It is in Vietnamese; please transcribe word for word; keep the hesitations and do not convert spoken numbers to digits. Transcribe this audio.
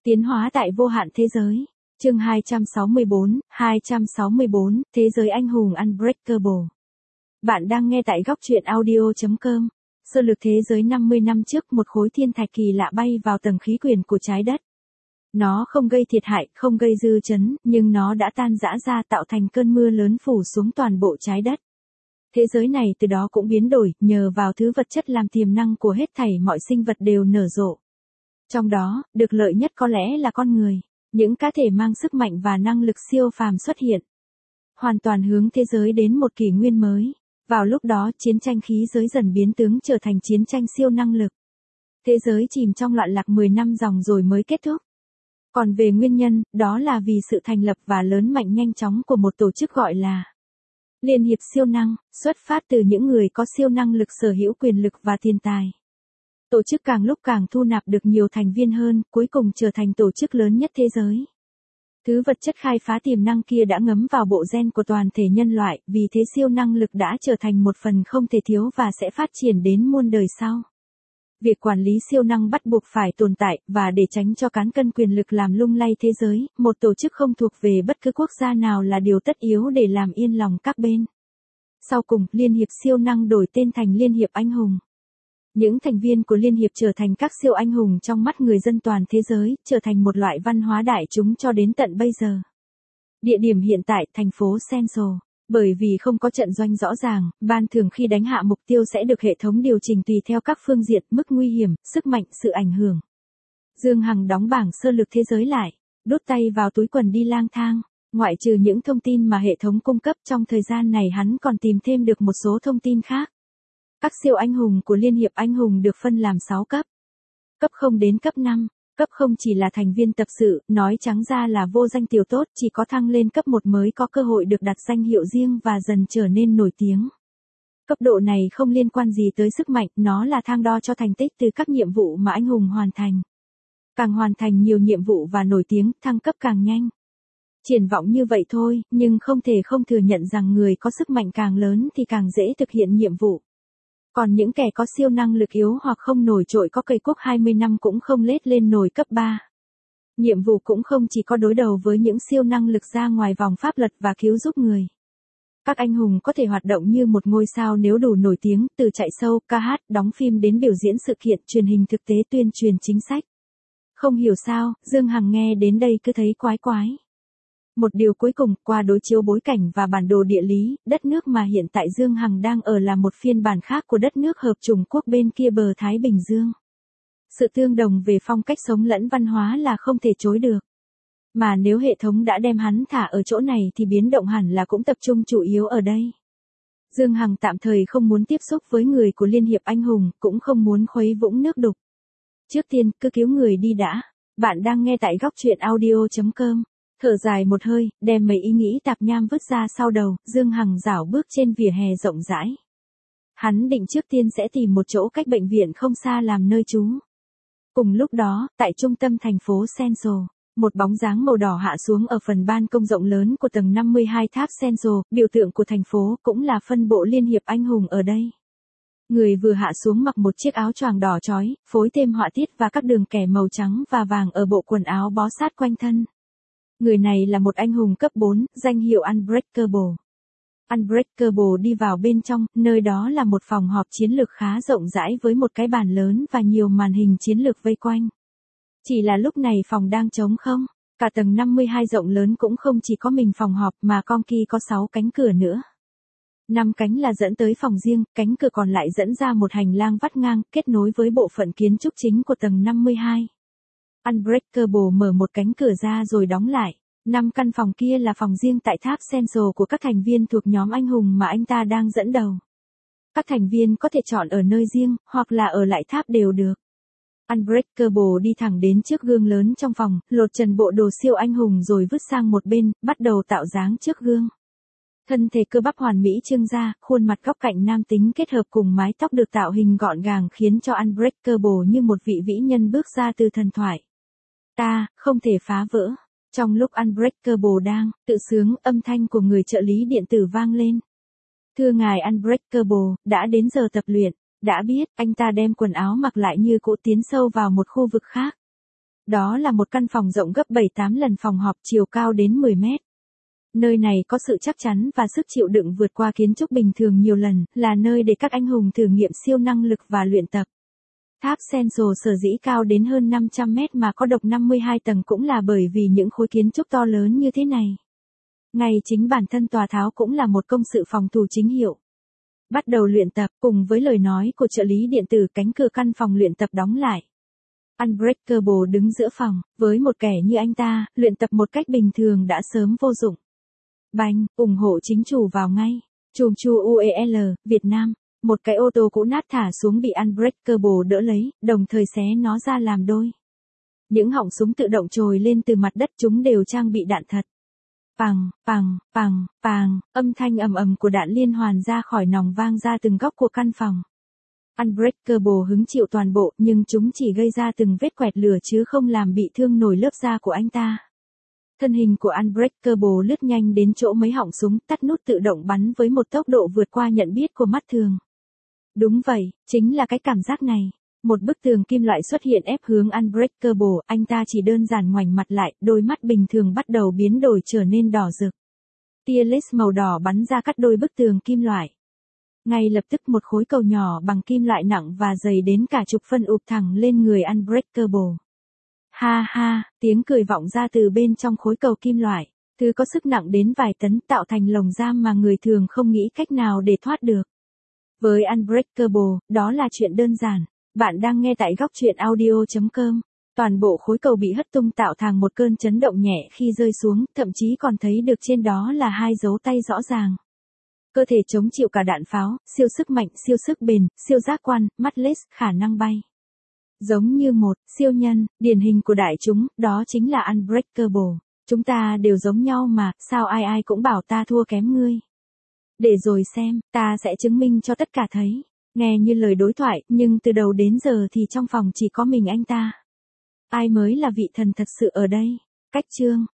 Tiến hóa tại vô hạn thế giới. Chương hai trăm sáu mươi bốn, hai trăm sáu mươi bốn, Thế giới anh hùng Unbreakable. Bạn đang nghe tại góc truyện audio chấm com. Sơ lược thế giới năm mươi năm trước, một khối thiên thạch kỳ lạ bay vào tầng khí quyển của trái đất. Nó không gây thiệt hại, không gây dư chấn, nhưng nó đã tan rã ra tạo thành cơn mưa lớn phủ xuống toàn bộ trái đất. Thế giới này từ đó cũng biến đổi, nhờ vào thứ vật chất làm tiềm năng của hết thảy mọi sinh vật đều nở rộ. Trong đó, được lợi nhất có lẽ là con người, những cá thể mang sức mạnh và năng lực siêu phàm xuất hiện. Hoàn toàn hướng thế giới đến một kỷ nguyên mới. Vào lúc đó, chiến tranh khí giới dần biến tướng trở thành chiến tranh siêu năng lực. Thế giới chìm trong loạn lạc mười năm dòng rồi mới kết thúc. Còn về nguyên nhân, đó là vì sự thành lập và lớn mạnh nhanh chóng của một tổ chức gọi là Liên hiệp siêu năng, xuất phát từ những người có siêu năng lực sở hữu quyền lực và tiền tài. Tổ chức càng lúc càng thu nạp được nhiều thành viên hơn, cuối cùng trở thành tổ chức lớn nhất thế giới. Thứ vật chất khai phá tiềm năng kia đã ngấm vào bộ gen của toàn thể nhân loại, vì thế siêu năng lực đã trở thành một phần không thể thiếu và sẽ phát triển đến muôn đời sau. Việc quản lý siêu năng bắt buộc phải tồn tại, và để tránh cho cán cân quyền lực làm lung lay thế giới, một tổ chức không thuộc về bất cứ quốc gia nào là điều tất yếu để làm yên lòng các bên. Sau cùng, Liên hiệp siêu năng đổi tên thành Liên hiệp anh hùng. Những thành viên của Liên hiệp trở thành các siêu anh hùng trong mắt người dân toàn thế giới, trở thành một loại văn hóa đại chúng cho đến tận bây giờ. Địa điểm hiện tại, thành phố Central. Bởi vì không có trận doanh rõ ràng, ban thường khi đánh hạ mục tiêu sẽ được hệ thống điều chỉnh tùy theo các phương diện, mức nguy hiểm, sức mạnh, sự ảnh hưởng. Dương Hằng đóng bảng sơ lược thế giới lại, đút tay vào túi quần đi lang thang. Ngoại trừ những thông tin mà hệ thống cung cấp trong thời gian này, hắn còn tìm thêm được một số thông tin khác. Các siêu anh hùng của Liên hiệp anh hùng được phân làm sáu cấp. Cấp không đến cấp năm. Cấp không chỉ là thành viên tập sự, nói trắng ra là vô danh tiểu tốt, chỉ có thăng lên cấp một mới có cơ hội được đặt danh hiệu riêng và dần trở nên nổi tiếng. Cấp độ này không liên quan gì tới sức mạnh, nó là thang đo cho thành tích từ các nhiệm vụ mà anh hùng hoàn thành. Càng hoàn thành nhiều nhiệm vụ và nổi tiếng, thăng cấp càng nhanh. Triển vọng như vậy thôi, nhưng không thể không thừa nhận rằng người có sức mạnh càng lớn thì càng dễ thực hiện nhiệm vụ. Còn những kẻ có siêu năng lực yếu hoặc không nổi trội có cây quốc hai mươi năm cũng không lết lên nổi cấp ba. Nhiệm vụ cũng không chỉ có đối đầu với những siêu năng lực ra ngoài vòng pháp luật và cứu giúp người. Các anh hùng có thể hoạt động như một ngôi sao nếu đủ nổi tiếng, từ chạy show, ca hát, đóng phim đến biểu diễn sự kiện, truyền hình thực tế, tuyên truyền chính sách. Không hiểu sao, Dương Hằng nghe đến đây cứ thấy quái quái. Một điều cuối cùng, qua đối chiếu bối cảnh và bản đồ địa lý, đất nước mà hiện tại Dương Hằng đang ở là một phiên bản khác của đất nước hợp chủng quốc bên kia bờ Thái Bình Dương. Sự tương đồng về phong cách sống lẫn văn hóa là không thể chối được. Mà nếu hệ thống đã đem hắn thả ở chỗ này thì biến động hẳn là cũng tập trung chủ yếu ở đây. Dương Hằng tạm thời không muốn tiếp xúc với người của Liên hiệp anh hùng, cũng không muốn khuấy vũng nước đục. Trước tiên, cứ cứu người đi đã. Bạn đang nghe tại góc truyện audio chấm com. Thở dài một hơi, đem mấy ý nghĩ tạp nham vứt ra sau đầu, Dương Hằng rảo bước trên vỉa hè rộng rãi. Hắn định trước tiên sẽ tìm một chỗ cách bệnh viện không xa làm nơi trú. Cùng lúc đó, tại trung tâm thành phố Central, một bóng dáng màu đỏ hạ xuống ở phần ban công rộng lớn của tầng năm mươi hai tháp Central, biểu tượng của thành phố, cũng là phân bộ Liên hiệp anh hùng ở đây. Người vừa hạ xuống mặc một chiếc áo choàng đỏ chói, phối thêm họa tiết và các đường kẻ màu trắng và vàng ở bộ quần áo bó sát quanh thân. Người này là một anh hùng cấp bốn, danh hiệu Unbreakable. Unbreakable đi vào bên trong, nơi đó là một phòng họp chiến lược khá rộng rãi với một cái bàn lớn và nhiều màn hình chiến lược vây quanh. Chỉ là lúc này phòng đang trống không, cả tầng năm mươi hai rộng lớn cũng không chỉ có mình phòng họp mà con kia có sáu cánh cửa nữa. năm cánh là dẫn tới phòng riêng, cánh cửa còn lại dẫn ra một hành lang vắt ngang, kết nối với bộ phận kiến trúc chính của tầng năm mươi hai. Unbreakable mở một cánh cửa ra rồi đóng lại. Năm căn phòng kia là phòng riêng tại tháp Central của các thành viên thuộc nhóm anh hùng mà anh ta đang dẫn đầu. Các thành viên có thể chọn ở nơi riêng, hoặc là ở lại tháp đều được. Unbreakable đi thẳng đến trước gương lớn trong phòng, lột trần bộ đồ siêu anh hùng rồi vứt sang một bên, bắt đầu tạo dáng trước gương. Thân thể cơ bắp hoàn mỹ trưng ra, khuôn mặt góc cạnh nam tính kết hợp cùng mái tóc được tạo hình gọn gàng khiến cho Unbreakable như một vị vĩ nhân bước ra từ thần thoại. Ta, không thể phá vỡ. Trong lúc Unbreakable đang tự sướng, âm thanh của người trợ lý điện tử vang lên. Thưa ngài Unbreakable, đã đến giờ tập luyện. Đã biết, anh ta đem quần áo mặc lại như cũ tiến sâu vào một khu vực khác. Đó là một căn phòng rộng gấp bảy tám lần phòng họp, chiều cao đến mười mét. Nơi này có sự chắc chắn và sức chịu đựng vượt qua kiến trúc bình thường nhiều lần, là nơi để các anh hùng thử nghiệm siêu năng lực và luyện tập. Tháp Central sở dĩ cao đến hơn năm trăm mét mà có độc năm mươi hai tầng cũng là bởi vì những khối kiến trúc to lớn như thế này. Ngay chính bản thân tòa tháo cũng là một công sự phòng thủ chính hiệu. Bắt đầu luyện tập, cùng với lời nói của trợ lý điện tử, cánh cửa căn phòng luyện tập đóng lại. Unbreakable đứng giữa phòng, với một kẻ như anh ta, luyện tập một cách bình thường đã sớm vô dụng. Banh, ủng hộ chính chủ vào ngay. Chùm chu u e lờ, Việt Nam. Một cái ô tô cũ nát thả xuống bị Unbreakable đỡ lấy, đồng thời xé nó ra làm đôi. Những họng súng tự động trồi lên từ mặt đất, chúng đều trang bị đạn thật. Pằng, pằng, pằng, pằng, âm thanh ầm ầm của đạn liên hoàn ra khỏi nòng vang ra từng góc của căn phòng. Unbreakable hứng chịu toàn bộ, nhưng chúng chỉ gây ra từng vết quẹt lửa chứ không làm bị thương nổi lớp da của anh ta. Thân hình của Unbreakable lướt nhanh đến chỗ mấy họng súng, tắt nút tự động bắn với một tốc độ vượt qua nhận biết của mắt thường. Đúng vậy, chính là cái cảm giác này. Một bức tường kim loại xuất hiện ép hướng Unbreakable, anh ta chỉ đơn giản ngoảnh mặt lại, đôi mắt bình thường bắt đầu biến đổi trở nên đỏ rực. Tia laser màu đỏ bắn ra cắt đôi bức tường kim loại. Ngay lập tức một khối cầu nhỏ bằng kim loại nặng và dày đến cả chục phân ụp thẳng lên người Unbreakable. Ha ha, tiếng cười vọng ra từ bên trong khối cầu kim loại. Thứ có sức nặng đến vài tấn, tạo thành lồng giam mà người thường không nghĩ cách nào để thoát được. Với Unbreakable, đó là chuyện đơn giản. Bạn đang nghe tại góc truyện audio chấm com. Toàn bộ khối cầu bị hất tung tạo thành một cơn chấn động nhẹ khi rơi xuống, thậm chí còn thấy được trên đó là hai dấu tay rõ ràng. Cơ thể chống chịu cả đạn pháo, siêu sức mạnh, siêu sức bền, siêu giác quan, mắt-less, khả năng bay. Giống như một siêu nhân, điển hình của đại chúng, đó chính là Unbreakable. Chúng ta đều giống nhau mà, sao ai ai cũng bảo ta thua kém ngươi. Để rồi xem, ta sẽ chứng minh cho tất cả thấy. Nghe như lời đối thoại, nhưng từ đầu đến giờ thì trong phòng chỉ có mình anh ta. Ai mới là vị thần thật sự ở đây? Cách chương.